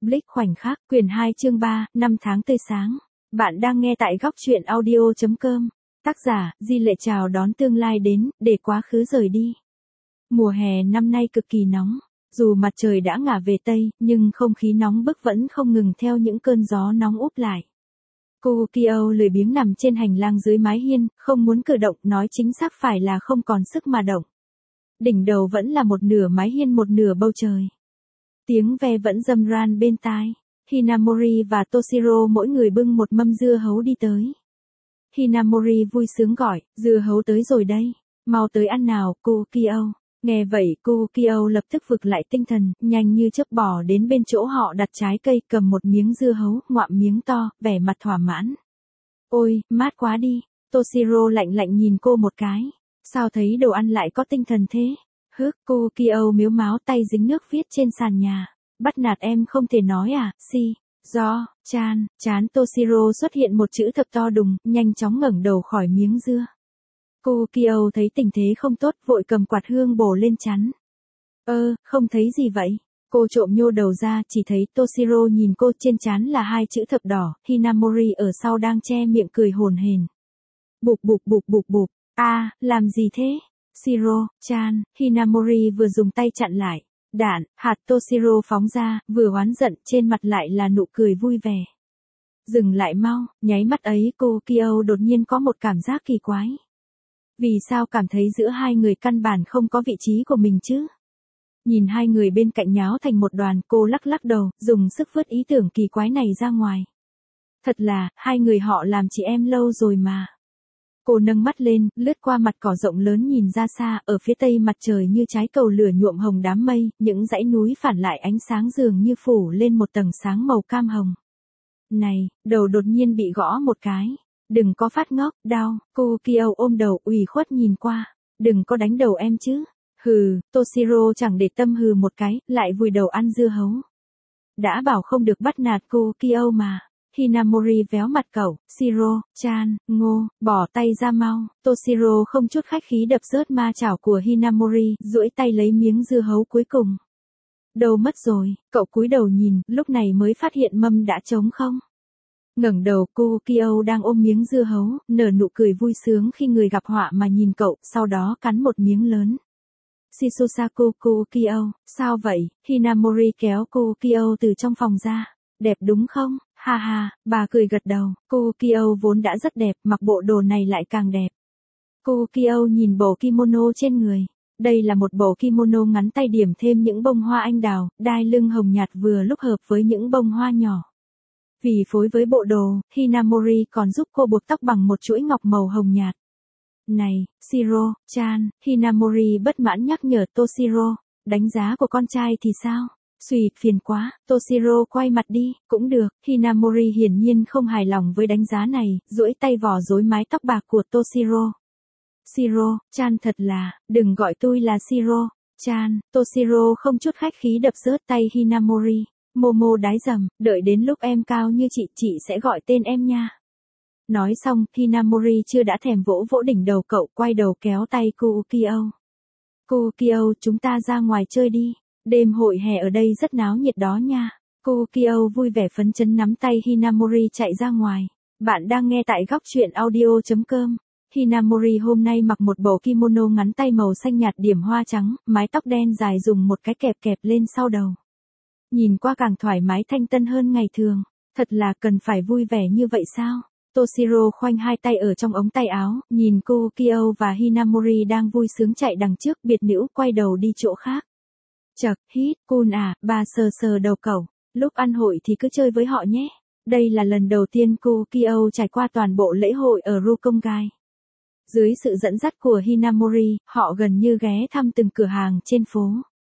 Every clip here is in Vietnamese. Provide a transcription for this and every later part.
Blích khoảnh khắc, quyển 2 chương 3, năm tháng tươi sáng. Bạn đang nghe tại góc truyện audio.com. Tác giả, Di Lệ chào đón tương lai đến, để quá khứ rời đi. Mùa hè năm nay cực kỳ nóng. Dù mặt trời đã ngả về Tây, nhưng không khí nóng bức vẫn không ngừng theo những cơn gió nóng úp lại. Cô Kyo lười biếng nằm trên hành lang dưới mái hiên, không muốn cử động, nói chính xác phải là không còn sức mà động. Đỉnh đầu vẫn là một nửa mái hiên một nửa bầu trời. Tiếng ve vẫn râm ran bên tai. Hinamori và Toshiro mỗi người bưng một mâm dưa hấu đi tới. Hinamori vui sướng gọi, dưa hấu tới rồi đây. Mau tới ăn nào, cô Kyo. Nghe vậy cô Kyo lập tức vực lại tinh thần, nhanh như chớp bỏ đến bên chỗ họ đặt trái cây, cầm một miếng dưa hấu, ngoạm miếng to, vẻ mặt thỏa mãn. Ôi, mát quá đi. Toshiro lạnh lạnh nhìn cô một cái. Sao thấy đồ ăn lại có tinh thần thế? Cô Kyo miếu máo tay dính nước viết trên sàn nhà. Bắt nạt em không thể nói à, chán Toshiro xuất hiện một chữ thập to đùng, nhanh chóng ngẩng đầu khỏi miếng dưa. Cô Kyo thấy tình thế không tốt, vội cầm quạt hương bổ lên chắn. Không thấy gì vậy? Cô trộm nhô đầu ra, chỉ thấy Toshiro nhìn cô, trên trán là hai chữ thập đỏ, Hinamori ở sau đang che miệng cười hổn hển. Bụp. Làm gì thế? Shiro-chan, Hinamori vừa dùng tay chặn lại. Đạn, hạt Toshiro phóng ra, vừa oán giận, trên mặt lại là nụ cười vui vẻ. Dừng lại mau, nháy mắt ấy cô Kyo đột nhiên có một cảm giác kỳ quái. Vì sao cảm thấy giữa hai người căn bản không có vị trí của mình chứ? Nhìn hai người bên cạnh nháo thành một đoàn, cô lắc lắc đầu, dùng sức vứt ý tưởng kỳ quái này ra ngoài. Thật là, hai người họ làm chị em lâu rồi mà. Cô nâng mắt lên, lướt qua mặt cỏ rộng lớn nhìn ra xa, ở phía tây mặt trời như trái cầu lửa nhuộm hồng đám mây, những dãy núi phản lại ánh sáng dường như phủ lên một tầng sáng màu cam hồng. Này, đầu đột nhiên bị gõ một cái. Đừng có phát ngốc, đau, cô Kyo ôm đầu ủy khuất nhìn qua. Đừng có đánh đầu em chứ. Toshiro chẳng để tâm hừ một cái, lại vùi đầu ăn dưa hấu. Đã bảo không được bắt nạt cô Kyo mà. Hinamori véo mặt cậu, Shiro-chan, ngô, bỏ tay ra mau. Toshiro không chút khách khí đập rớt ma chảo của Hinamori, duỗi tay lấy miếng dưa hấu cuối cùng. Đâu mất rồi, cậu cúi đầu nhìn, lúc này mới phát hiện mâm đã trống không. Ngẩng đầu, cô Kyo đang ôm miếng dưa hấu, nở nụ cười vui sướng khi người gặp họa mà nhìn cậu, sau đó cắn một miếng lớn. Shisosaku Kyo, sao vậy? Hinamori kéo cô Kyo từ trong phòng ra. Đẹp đúng không? Ha ha, bà cười gật đầu, cô Kyo vốn đã rất đẹp, mặc bộ đồ này lại càng đẹp. Cô Kyo nhìn bộ kimono trên người. Đây là một bộ kimono ngắn tay điểm thêm những bông hoa anh đào, đai lưng hồng nhạt vừa lúc hợp với những bông hoa nhỏ. Vì phối với bộ đồ, Hinamori còn giúp cô buộc tóc bằng một chuỗi ngọc màu hồng nhạt. Này, Shiro-chan, Hinamori bất mãn nhắc nhở Toshiro, đánh giá của con trai thì sao? Phiền quá, Toshiro quay mặt đi, cũng được, Hinamori hiển nhiên không hài lòng với đánh giá này, duỗi tay vò rối mái tóc bạc của Toshiro. Shiro-chan thật là, đừng gọi tôi là Shiro-chan, Toshiro không chút khách khí đập rớt tay Hinamori. Momo đái dầm, đợi đến lúc em cao như chị sẽ gọi tên em nha. Nói xong, Hinamori chưa đã thèm vỗ vỗ đỉnh đầu cậu, quay đầu kéo tay cô Kyo. Cô Kyo, chúng ta ra ngoài chơi đi. Đêm hội hè ở đây rất náo nhiệt đó nha. Cô Kyo vui vẻ phấn chấn nắm tay Hinamori chạy ra ngoài. Bạn đang nghe tại góc truyện audio.com. Hinamori hôm nay mặc một bộ kimono ngắn tay màu xanh nhạt điểm hoa trắng, mái tóc đen dài dùng một cái kẹp lên sau đầu. Nhìn qua càng thoải mái thanh tân hơn ngày thường. Thật là cần phải vui vẻ như vậy sao? Toshiro khoanh hai tay ở trong ống tay áo, nhìn cô Kyo và Hinamori đang vui sướng chạy đằng trước, biệt nữ quay đầu đi chỗ khác. Chậc, hít, Kun à, bà sờ đầu cậu. Lúc ăn hội thì cứ chơi với họ nhé. Đây là lần đầu tiên cô Kyo trải qua toàn bộ lễ hội ở Rukongai. Dưới sự dẫn dắt của Hinamori, họ gần như ghé thăm từng cửa hàng trên phố.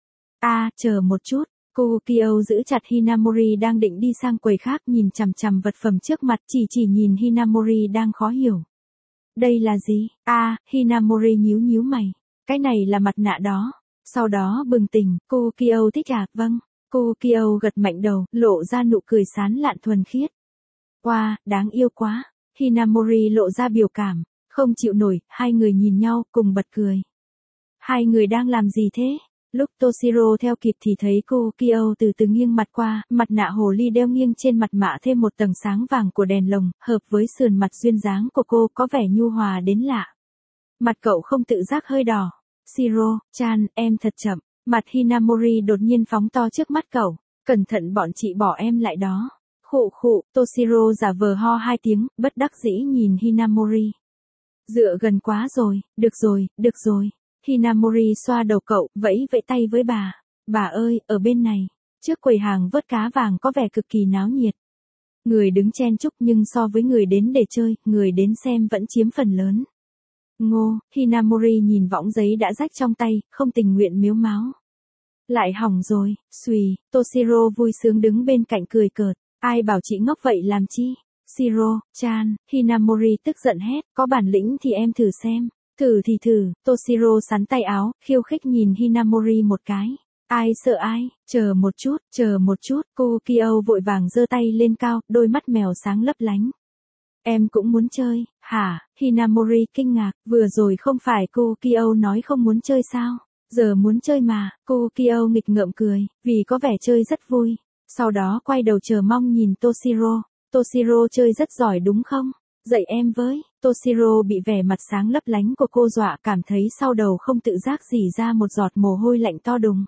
Chờ một chút. Cô Kyo giữ chặt Hinamori đang định đi sang quầy khác, nhìn chằm chằm vật phẩm trước mặt, chỉ nhìn Hinamori đang khó hiểu. Đây là gì? Hinamori nhíu mày. Cái này là mặt nạ đó. Sau đó bừng tỉnh, cô Kyo thích à? Vâng. Cô Kyo gật mạnh đầu, lộ ra nụ cười sán lạn thuần khiết. Wow, đáng yêu quá. Hinamori lộ ra biểu cảm, không chịu nổi, hai người nhìn nhau, cùng bật cười. Hai người đang làm gì thế? Lúc Toshiro theo kịp thì thấy cô Kyo từ từ nghiêng mặt qua, mặt nạ hồ ly đeo nghiêng trên mặt mạ thêm một tầng sáng vàng của đèn lồng, hợp với sườn mặt duyên dáng của cô có vẻ nhu hòa đến lạ. Mặt cậu không tự giác hơi đỏ. Shiro-chan, em thật chậm. Mặt Hinamori đột nhiên phóng to trước mắt cậu. Cẩn thận bọn chị bỏ em lại đó. Khụ khụ, Toshiro giả vờ ho 2 tiếng, bất đắc dĩ nhìn Hinamori. Dựa gần quá rồi, được rồi, được rồi. Hinamori xoa đầu cậu, vẫy vẫy tay với bà. Bà ơi, ở bên này. Trước quầy hàng vớt cá vàng có vẻ cực kỳ náo nhiệt. Người đứng chen chúc nhưng so với người đến để chơi, người đến xem vẫn chiếm phần lớn. Ngô, Hinamori nhìn võng giấy đã rách trong tay, không tình nguyện mếu máo. Lại hỏng rồi, xùy, Toshiro vui sướng đứng bên cạnh cười cợt. Ai bảo chị ngốc vậy làm chi? Shiro-chan, Hinamori tức giận hét, có bản lĩnh thì em thử xem. Thử thì thử, Toshiro sắn tay áo, khiêu khích nhìn Hinamori một cái. Ai sợ ai, chờ một chút, cô Kyo vội vàng giơ tay lên cao, đôi mắt mèo sáng lấp lánh. Em cũng muốn chơi, hả? Hinamori kinh ngạc, vừa rồi không phải cô Kyo nói không muốn chơi sao? Giờ muốn chơi mà, cô Kyo nghịch ngợm cười, vì có vẻ chơi rất vui. Sau đó quay đầu chờ mong nhìn Toshiro. Toshiro chơi rất giỏi đúng không? Dạy em với. Toshiro bị vẻ mặt sáng lấp lánh của cô dọa cảm thấy sau đầu không tự giác rỉ ra một giọt mồ hôi lạnh to đùng.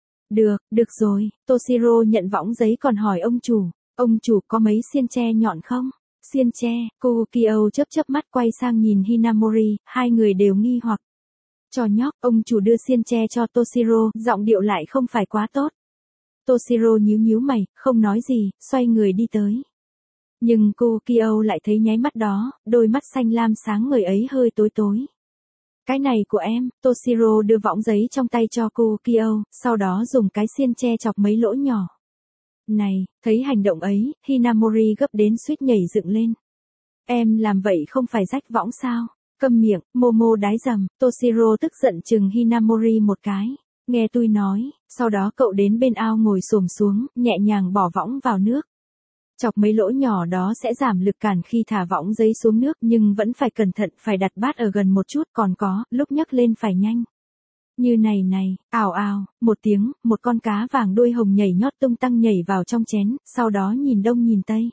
Được rồi. Toshiro nhận võng giấy còn hỏi ông chủ có mấy xiên tre nhọn không? Xiên tre, cô Kyo chớp mắt quay sang nhìn Hinamori, hai người đều nghi hoặc. Trò nhóc, ông chủ đưa xiên tre cho Toshiro, giọng điệu lại không phải quá tốt. Toshiro nhíu mày, không nói gì, xoay người đi tới. Nhưng cô Kyo lại thấy nháy mắt đó, đôi mắt xanh lam sáng ngời ấy hơi tối tối. Cái này của em, Toshiro đưa võng giấy trong tay cho cô Kyo, sau đó dùng cái xiên tre chọc mấy lỗ nhỏ. Này, thấy hành động ấy, Hinamori gấp đến suýt nhảy dựng lên. Em làm vậy không phải rách võng sao? Câm miệng, Momo đái dầm, Toshiro tức giận chừng Hinamori một cái. Nghe tôi nói, sau đó cậu đến bên ao ngồi xổm xuống, nhẹ nhàng bỏ võng vào nước. Chọc mấy lỗ nhỏ đó sẽ giảm lực cản khi thả võng giấy xuống nước nhưng vẫn phải cẩn thận, phải đặt bát ở gần một chút, còn có, lúc nhấc lên phải nhanh. Như này, ào ào, một tiếng, một con cá vàng đuôi hồng nhảy nhót tung tăng nhảy vào trong chén, sau đó nhìn đông nhìn tây.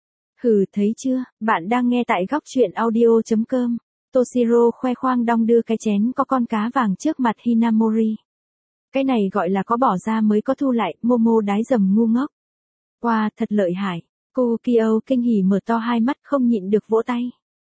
Hừ, thấy chưa, bạn đang nghe tại góc truyện audio.com. Toshiro khoe khoang đong đưa cái chén có con cá vàng trước mặt Hinamori. Cái này gọi là có bỏ ra mới có thu lại, Momo đái dầm ngu ngốc. Wow, thật lợi hại. Cô Kyo kinh hỉ mở to hai mắt không nhịn được vỗ tay.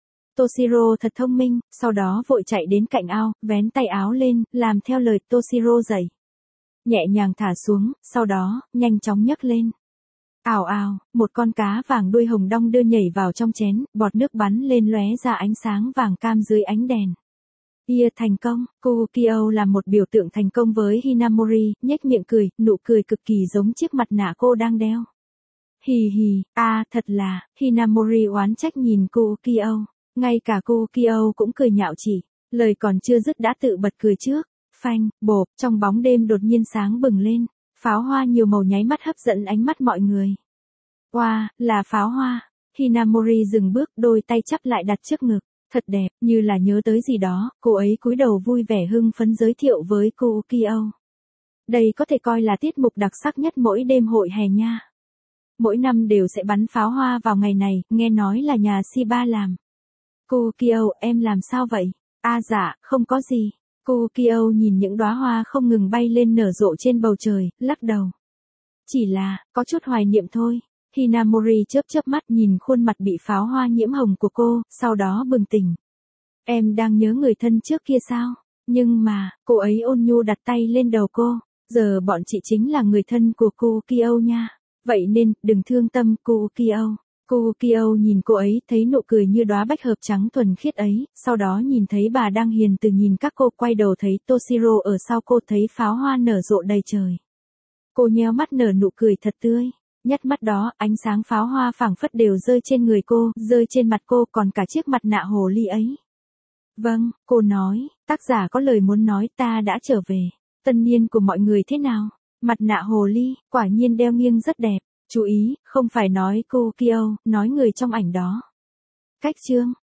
Toshiro thật thông minh, sau đó vội chạy đến cạnh ao, vén tay áo lên, làm theo lời Toshiro dạy. Nhẹ nhàng thả xuống, sau đó, nhanh chóng nhấc lên. Ào ào, một con cá vàng đuôi hồng đong đưa nhảy vào trong chén, bọt nước bắn lên lóe ra ánh sáng vàng cam dưới ánh đèn. Thành công, cô Kyo làm một biểu tượng thành công với Hinamori, nhếch miệng cười, nụ cười cực kỳ giống chiếc mặt nạ cô đang đeo. Hì hì, thật là, Hinamori oán trách nhìn cô Kyo. Ngay cả cô Kyo cũng cười nhạo chỉ, lời còn chưa dứt đã tự bật cười trước. Phanh, bộp, trong bóng đêm đột nhiên sáng bừng lên, pháo hoa nhiều màu nháy mắt hấp dẫn ánh mắt mọi người. Wow, là pháo hoa. Hinamori dừng bước, đôi tay chắp lại đặt trước ngực. Thật đẹp, như là nhớ tới gì đó, cô ấy cúi đầu vui vẻ hưng phấn giới thiệu với cô Kyo. Đây có thể coi là tiết mục đặc sắc nhất mỗi đêm hội hè nha. Mỗi năm đều sẽ bắn pháo hoa vào ngày này, nghe nói là nhà Shiba làm. Cô Kyo, em làm sao vậy? Dạ, không có gì. Cô Kyo nhìn những đóa hoa không ngừng bay lên nở rộ trên bầu trời, lắc đầu. Chỉ là, có chút hoài niệm thôi. Hinamori chớp mắt nhìn khuôn mặt bị pháo hoa nhiễm hồng của cô, sau đó bừng tỉnh. Em đang nhớ người thân trước kia sao? Nhưng mà, cô ấy ôn nhu đặt tay lên đầu cô. Giờ bọn chị chính là người thân của cô Kyo nha. Vậy nên, đừng thương tâm cô Kyo. Cô Kyo nhìn cô ấy, thấy nụ cười như đóa bách hợp trắng thuần khiết ấy, sau đó nhìn thấy bà đang hiền từ nhìn các cô, quay đầu thấy Toshiro ở sau cô, thấy pháo hoa nở rộ đầy trời. Cô nheo mắt nở nụ cười thật tươi. Nhất mắt đó, ánh sáng pháo hoa phảng phất đều rơi trên người cô, rơi trên mặt cô, còn cả chiếc mặt nạ hồ ly ấy. Vâng, cô nói, tác giả có lời muốn nói, ta đã trở về. Tân niên của mọi người thế nào? Mặt nạ hồ ly, quả nhiên đeo nghiêng rất đẹp. Chú ý, không phải nói cô Kyo, nói người trong ảnh đó. Cách chương.